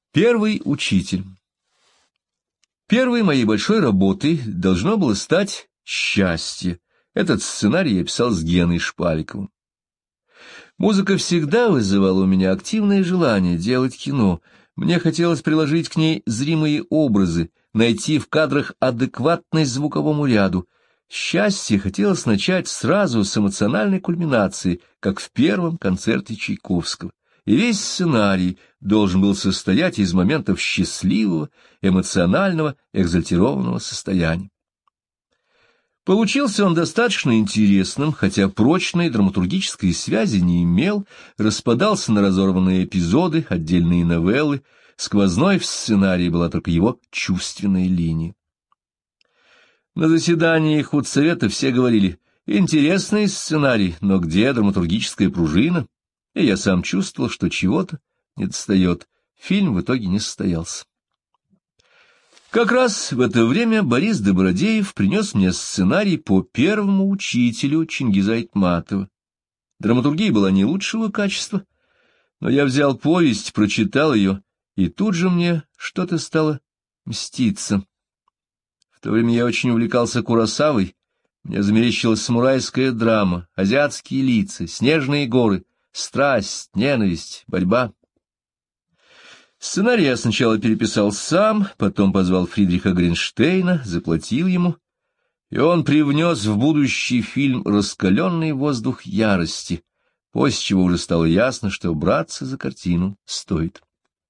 Первый учитель. Первой моей большой работой должно было стать «Счастье». Этот сценарий я писал с Геной Шпаликовым. Музыка всегда вызывала у меня активное желание делать кино. Мне хотелось приложить к ней зримые образы, найти в кадрах адекватность звуковому ряду. «Счастье» хотелось начать сразу с эмоциональной кульминации, как в первом концерте Чайковского. И весь сценарий должен был состоять из моментов счастливого, эмоционального, экзальтированного состояния. Получился он достаточно интересным, хотя прочной драматургической связи не имел, распадался на разорванные эпизоды, отдельные новеллы, сквозной в сценарии была только его чувственная линия. На заседании худсовета все говорили: «Интересный сценарий, но где драматургическая пружина?» И я сам чувствовал, что чего-то недостает. Фильм в итоге не состоялся. Как раз в это время Борис Добродеев принес мне сценарий по первому учителю Чингиза Айтматова. Драматургия была не лучшего качества, но я взял повесть, прочитал ее, и тут же мне что-то стало мститься. В то время я очень увлекался Куросавой, мне замерещилась самурайская драма, азиатские лица, снежные горы, страсть, ненависть, борьба. Сценарий я сначала переписал сам, потом позвал Фридриха Гринштейна, заплатил ему, и он привнес в будущий фильм раскаленный воздух ярости, после чего уже стало ясно, что браться за картину стоит.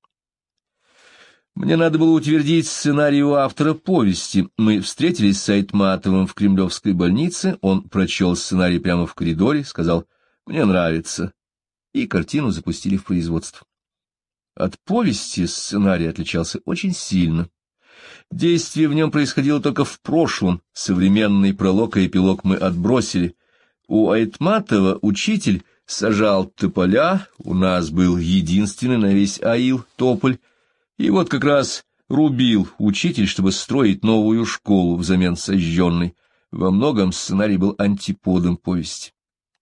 Мне надо было утвердить сценарий у автора повести. Мы встретились с Айтматовым в Кремлевской больнице, он прочел сценарий прямо в коридоре, сказал: «Мне нравится», и картину запустили в производство. От повести сценарий отличался очень сильно. Действие в нем происходило только в прошлом, современный пролог и эпилог мы отбросили. У Айтматова учитель сажал тополя, у нас был единственный на весь аил тополь, и вот как раз рубил учитель, чтобы строить новую школу взамен сожженной. Во многом сценарий был антиподом повести.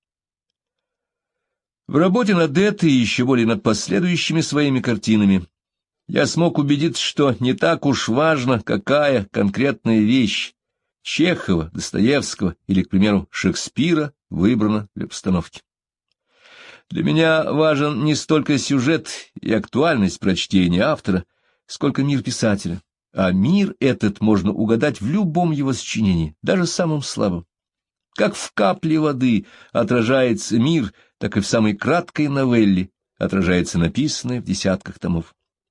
В работе над этой и еще более над последующими своими картинами я смог убедиться, что не так уж важно, какая конкретная вещь Чехова, Достоевского или, к примеру, Шекспира выбрана для постановки. Для меня важен не столько сюжет и актуальность прочтения автора, сколько мир писателя, а мир этот можно угадать в любом его сочинении, даже самым слабым. Как в капле воды отражается мир, так и в самой краткой новелле отражается написанное в десятках томов.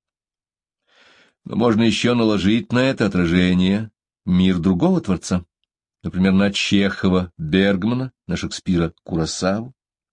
Но можно еще наложить на это отражение мир другого творца, например, на Чехова, Бергмана, на Шекспира, Куросаву.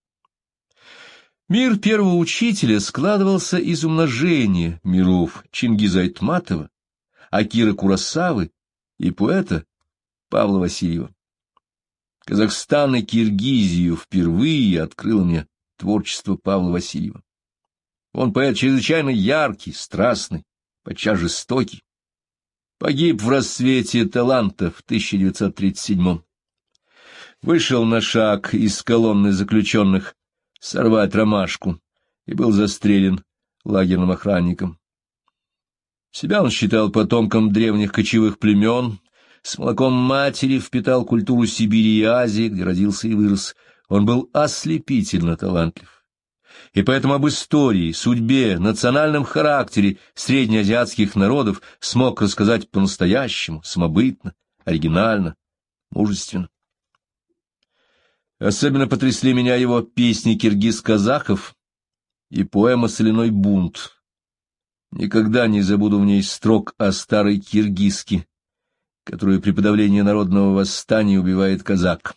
Мир первого учителя складывался из умножения миров Чингиза Айтматова, Акиры Куросавы и поэта Павла Васильева. Казахстан и Киргизию впервые открыло мне творчество Павла Васильева. Он поэт чрезвычайно яркий, страстный, подчас жестокий. Погиб в расцвете таланта в 1937-м. Вышел на шаг из колонны заключенных сорвать ромашку и был застрелен лагерным охранником. Себя он считал потомком древних кочевых племен, с молоком матери впитал культуру Сибири и Азии, где родился и вырос. Он был ослепительно талантлив. И поэтому об истории, судьбе, национальном характере среднеазиатских народов смог рассказать по-настоящему, самобытно, оригинально, мужественно. Особенно потрясли меня его песни киргиз-казахов и поэма «Соляной бунт». Никогда не забуду в ней строк о старой киргизке, которую при подавлении народного восстания убивает казак.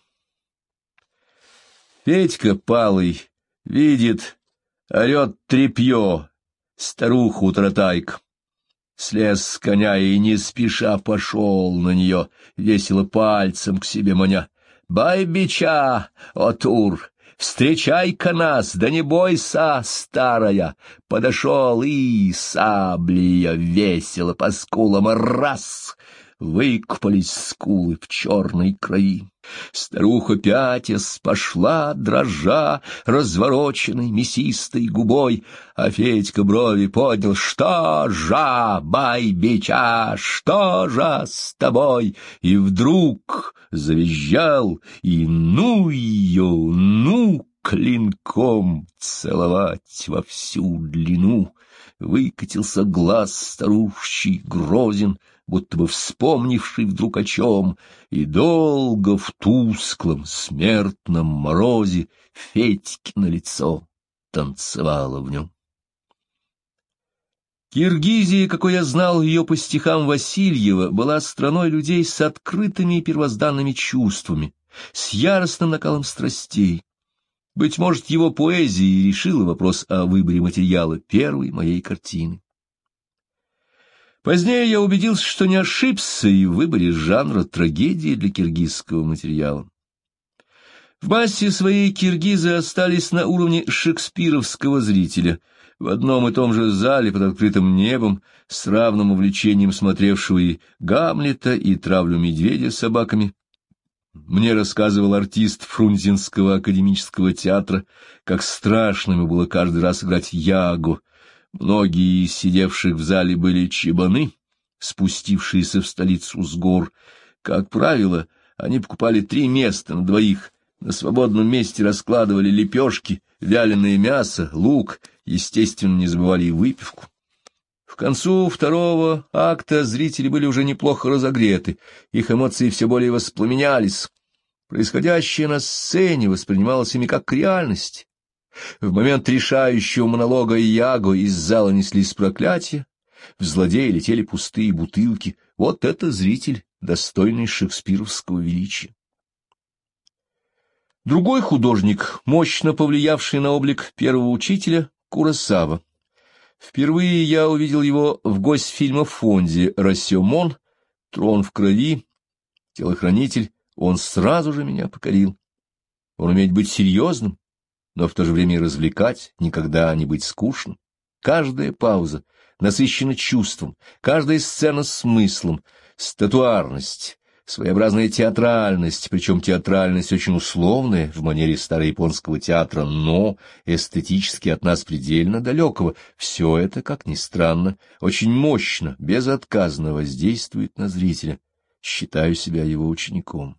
Петька Палый видит, орет тряпье, старуху Таратайк. Слез с коня и не спеша пошел на нее, весело пальцем к себе маня. «Бай бича, о Тур, встречай-ка нас, да не бойся, старая!» Подошел и саблия весело по скулам раз. выкупались скулы в черной крови. Старуха пятясь пошла, дрожа, развороченной мясистой губой, а Федька брови поднял: «Что же, бай-бича, что же с тобой?» И вдруг завизжал, и ну ее, ну клинком целовать во всю длину. Выкатился глаз старущий, грозен, будто бы вспомнивший вдруг о чем, и долго в тусклом смертном морозе Федькино лицо танцевало в нем. Киргизия, какой я знал ее по стихам Васильева, была страной людей с открытыми и первозданными чувствами, с яростным накалом страстей. Быть может, его поэзия и решила вопрос о выборе материала первой моей картины. Позднее я убедился, что не ошибся и в выборе жанра трагедии для киргизского материала. В массе своей киргизы остались на уровне шекспировского зрителя, в одном и том же зале под открытым небом, с равным увлечением смотревшего и Гамлета, и травлю медведя с собаками. Мне рассказывал артист Фрунзенского академического театра, как страшно ему было каждый раз играть Ягу. Многие из сидевших в зале были чебаны, спустившиеся в столицу с гор. Как правило, они покупали 3 места на двоих, на свободном месте раскладывали лепешки, вяленое мясо, лук, естественно, не забывали и выпивку. К концу второго акта зрители были уже неплохо разогреты, их эмоции все более воспламенялись. Происходящее на сцене воспринималось ими как реальность. В момент решающего монолога Яго из зала неслись проклятия, в злодеи летели пустые бутылки. Вот это зритель, достойный шекспировского величия. Другой художник, мощно повлиявший на облик первого учителя, Куросава. Впервые я увидел его в гостфильмофонде «Рассёмон», «Трон в крови», «Телохранитель». Он сразу же меня покорил. Он умеет быть серьезным, но в то же время и развлекать, никогда не быть скучным. Каждая пауза насыщена чувством, каждая сцена смыслом, статуарность, своеобразная театральность, причем театральность очень условная, в манере старояпонского театра, но эстетически от нас предельно далекого. Все это, как ни странно, очень мощно, безотказно воздействует на зрителя. Считаю себя его учеником.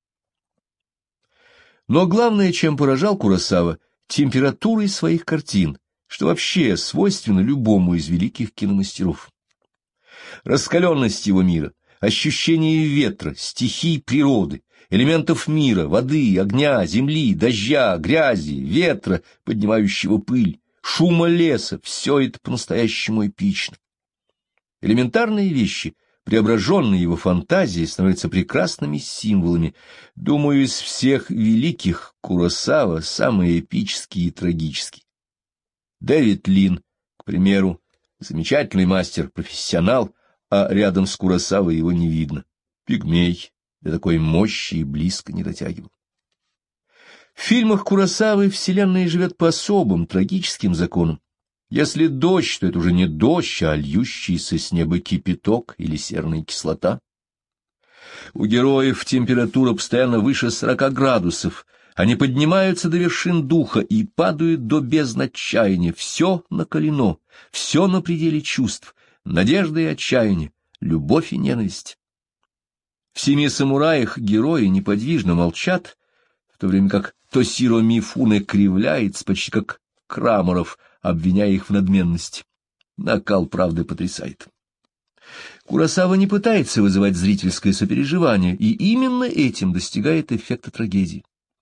Но главное, чем поражал Куросава, температурой своих картин, что вообще свойственно любому из великих киномастеров. Раскаленность его мира, ощущение ветра, стихий природы, элементов мира, воды, огня, земли, дождя, грязи, ветра, поднимающего пыль, шума леса — все это по-настоящему эпично. Элементарные вещи, преображенные его фантазией, становятся прекрасными символами. Думаю, из всех великих Куросава самый эпический и трагический. Дэвид Лин, к примеру, замечательный мастер, профессионал, а рядом с Куросавой его не видно. Пигмей, до такой мощи и близко не дотягивал. В фильмах Куросавы вселенная живет по особым трагическим законам. Если дождь, то это уже не дождь, а льющийся с неба кипяток или серная кислота. У героев температура постоянно выше 40 градусов. Они поднимаются до вершин духа и падают до бездны отчаяния. Все накалено, все на пределе чувств, надежда и отчаяние, любовь и ненависть. В «Семи самураях» герои неподвижно молчат, в то время как Тосиро Мифуне кривляется, почти как Крамаров, обвиняя их в надменности. Накал правды потрясает. Куросава не пытается вызывать зрительское сопереживание, и именно этим достигает эффекта трагедии.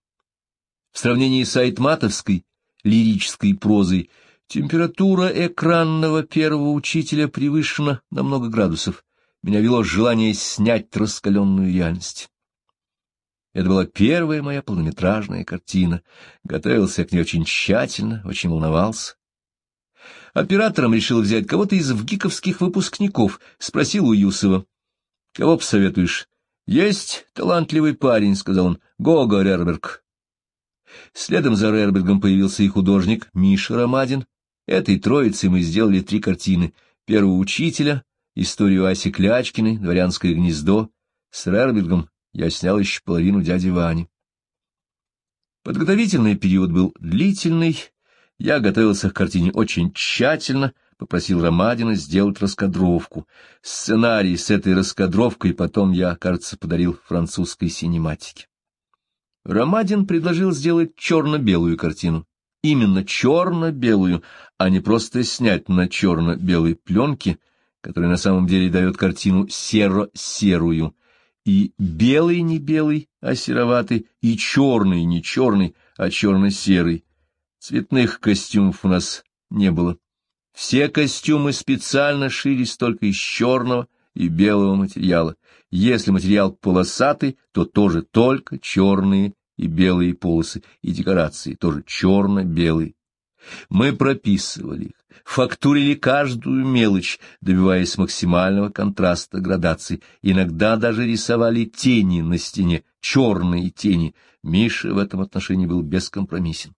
В сравнении с айтматовской лирической прозой температура экранного первого учителя превышена на много градусов. Меня вело желание снять раскаленную реальность. Это была первая моя полнометражная картина. Готовился к ней очень тщательно, очень волновался. Оператором решил взять кого-то из вгиковских выпускников. Спросил у Юсова: «Кого посоветуешь?» «Есть талантливый парень», — сказал он, — «Гого Рерберг». Следом за Рербергом появился и художник Миша Ромадин. Этой троицей мы сделали 3 картины: «Первого учителя», историю Аси Клячкиной, «Дворянское гнездо». С Рербергом я снял еще половину «Дяди Вани». Подготовительный период был длительный, я готовился к картине очень тщательно, попросил Ромадина сделать раскадровку. Сценарий с этой раскадровкой потом я, кажется, подарил французской синематике. Ромадин предложил сделать черно-белую картину. Именно черно-белую, а не просто снять на черно-белой пленке, которая на самом деле дает картину серо-серую. И белый не белый, а сероватый, и черный не черный, а черно-серый. Цветных костюмов у нас не было. Все костюмы специально шились только из черного и белого материала. Если материал полосатый, то тоже только черные и белые полосы, и декорации тоже черно-белые. Мы прописывали их, фактурили каждую мелочь, добиваясь максимального контраста градаций. Иногда даже рисовали тени на стене, черные тени. Миша в этом отношении был бескомпромиссен.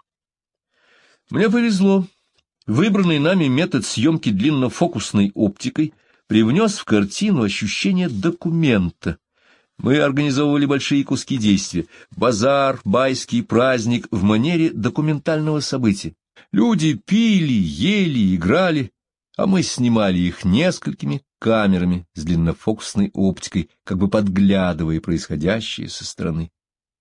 Мне повезло. Выбранный нами метод съемки длиннофокусной оптикой привнес в картину ощущение документа. Мы организовывали большие куски действия, базар, байский праздник в манере документального события. Люди пили, ели, играли, а мы снимали их несколькими камерами с длиннофокусной оптикой, как бы подглядывая происходящее со стороны.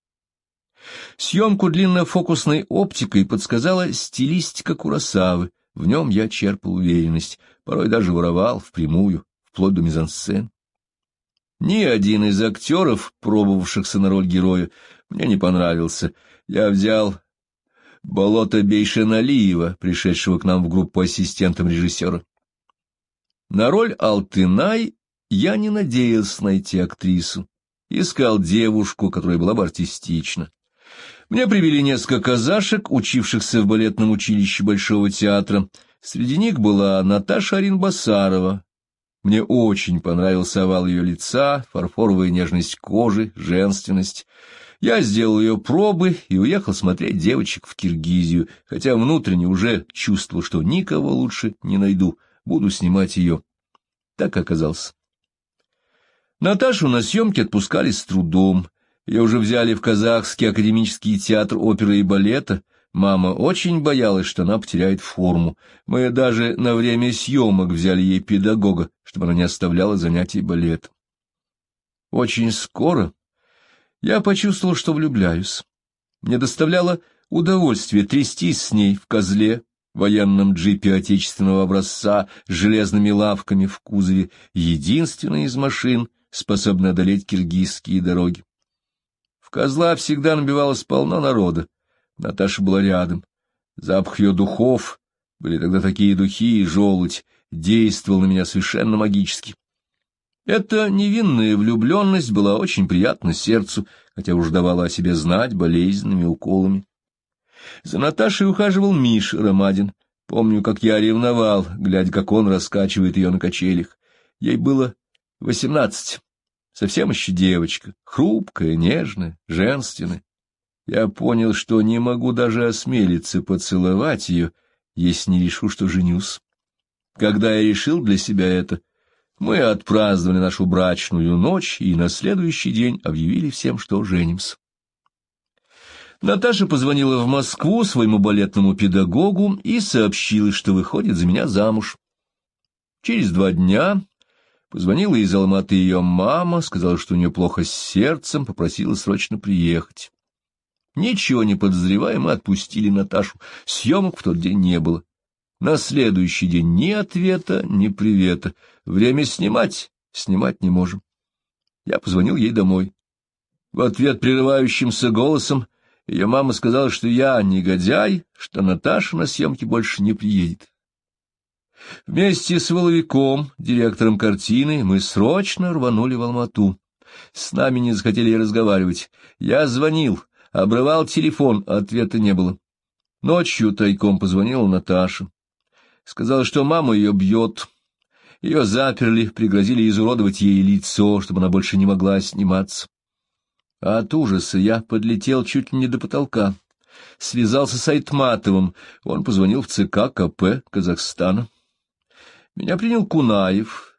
Съемку длиннофокусной оптикой подсказала стилистика Куросавы. В нем я черпал уверенность, порой даже воровал впрямую, вплоть до мизансцен. Ни один из актеров, пробовавшихся на роль героя, мне не понравился. Я взял Болото Бейшеналиева, пришедшего к нам в группу ассистентом режиссера. На роль Алтынай я не надеялся найти актрису. Искал девушку, которая была бы артистична. Мне привели несколько казашек, учившихся в балетном училище Большого театра. Среди них была Наташа Аринбасарова. Мне очень понравился овал ее лица, фарфоровая нежность кожи, женственность. Я сделал ее пробы и уехал смотреть девочек в Киргизию, хотя внутренне уже чувствовал, что никого лучше не найду, буду снимать ее. Так оказалось. Наташу на съемки отпускали с трудом. Ее уже взяли в Казахский академический театр оперы и балета. Мама очень боялась, что она потеряет форму. Мы даже на время съемок взяли ей педагога, чтобы она не оставляла занятий балетом. Очень скоро я почувствовал, что влюбляюсь. Мне доставляло удовольствие трястись с ней в козле, военном джипе отечественного образца, с железными лавками в кузове, единственной из машин, способной одолеть киргизские дороги. В козла всегда набивалось полно народа. Наташа была рядом. Запах ее духов, были тогда такие духи, и желудь, действовал на меня совершенно магически. Эта невинная влюбленность была очень приятна сердцу, хотя уж давала о себе знать болезненными уколами. За Наташей ухаживал Миша Ромадин. Помню, как я ревновал, глядя, как он раскачивает ее на качелях. Ей было 18, совсем еще девочка, хрупкая, нежная, женственная. Я понял, что не могу даже осмелиться поцеловать ее, если не решу, что женюсь. Когда я решил для себя это, мы отпраздновали нашу брачную ночь и на следующий день объявили всем, что женимся. Наташа позвонила в Москву своему балетному педагогу и сообщила, что выходит за меня замуж. Через 2 дня позвонила из Алматы ее мама, сказала, что у нее плохо с сердцем, попросила срочно приехать. Ничего не подозревая, мы отпустили Наташу. Съемок в тот день не было. На следующий день ни ответа, ни привета. Время снимать не можем. Я позвонил ей домой. В ответ прерывающимся голосом ее мама сказала, что я негодяй, что Наташа на съемки больше не приедет. Вместе с Воловиком, директором картины, мы срочно рванули в Алмату. С нами не захотели разговаривать. Я звонил, обрывал телефон, ответа не было. Ночью тайком позвонила Наташа. Сказала, что мама ее бьет. Ее заперли, пригрозили изуродовать ей лицо, чтобы она больше не могла сниматься. А от ужаса я подлетел чуть ли не до потолка. Связался с Айтматовым. Он позвонил в ЦК КП Казахстана. Меня принял Кунаев.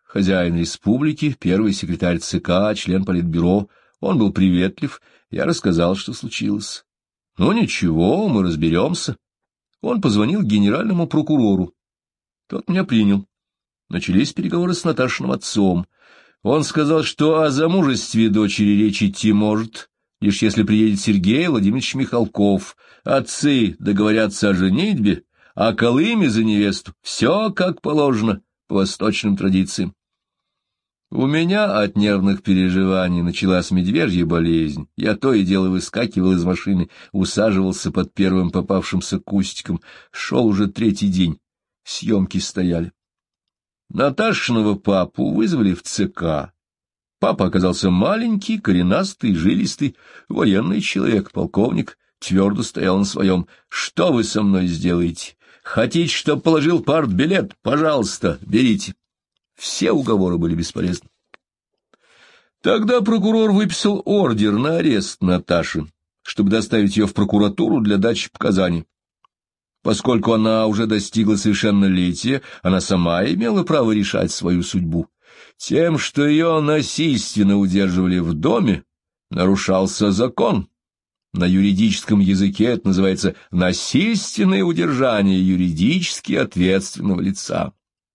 хозяин республики, первый секретарь ЦК, член политбюро. Он был приветлив, я рассказал, что случилось. Ну ничего, мы разберемся. Он позвонил генеральному прокурору. Тот меня принял. Начались переговоры с Наташиным отцом. Он сказал, что о замужестве дочери речь идти может, лишь если приедет Сергей Владимирович Михалков. Отцы договорятся о женитьбе, о Колыме за невесту. Все как положено, по восточным традициям. У меня от нервных переживаний началась медвежья болезнь. Я то и дело выскакивал из машины, усаживался под первым попавшимся кустиком. Шел уже третий день. Съемки стояли. Наташиного папу вызвали в ЦК. Папа оказался маленький, коренастый, жилистый, военный человек, полковник, твердо стоял на своем. «Что вы со мной сделаете? Хотите, чтоб положил партбилет? Пожалуйста, берите». Все уговоры были бесполезны. Тогда прокурор выписал ордер на арест Наташи, чтобы доставить ее в прокуратуру для дачи показаний. Поскольку она уже достигла совершеннолетия, она сама имела право решать свою судьбу. Тем, что ее насильственно удерживали в доме, нарушался закон. На юридическом языке это называется насильственное удержание юридически ответственного лица.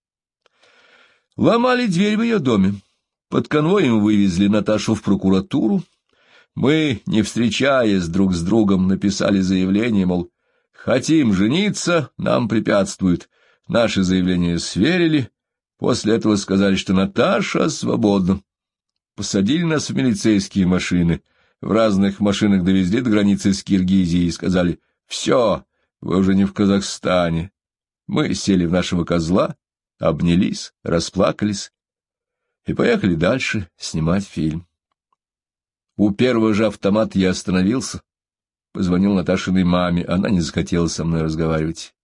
Ломали дверь в ее доме. Под конвоем вывезли Наташу в прокуратуру. Мы, не встречаясь друг с другом, написали заявление, мол, хотим жениться, нам препятствуют. Наши заявления сверили. После этого сказали, что Наташа свободна. Посадили нас в милицейские машины. В разных машинах довезли до границы с Киргизией и сказали, все, вы уже не в Казахстане. Мы сели в нашего козла, обнялись, расплакались и поехали дальше снимать фильм. У первого же автомата я остановился, позвонил Наташиной маме, она не захотела со мной разговаривать.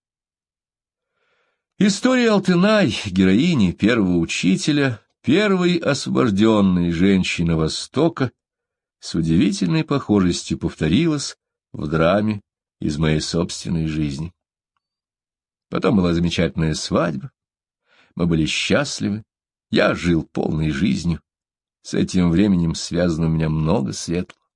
История Алтынай, героини первого учителя, первой освобожденной женщины Востока, с удивительной похожестью повторилась в драме из моей собственной жизни. Потом была замечательная свадьба. Мы были счастливы, я жил полной жизнью. С этим временем связано у меня много светлого.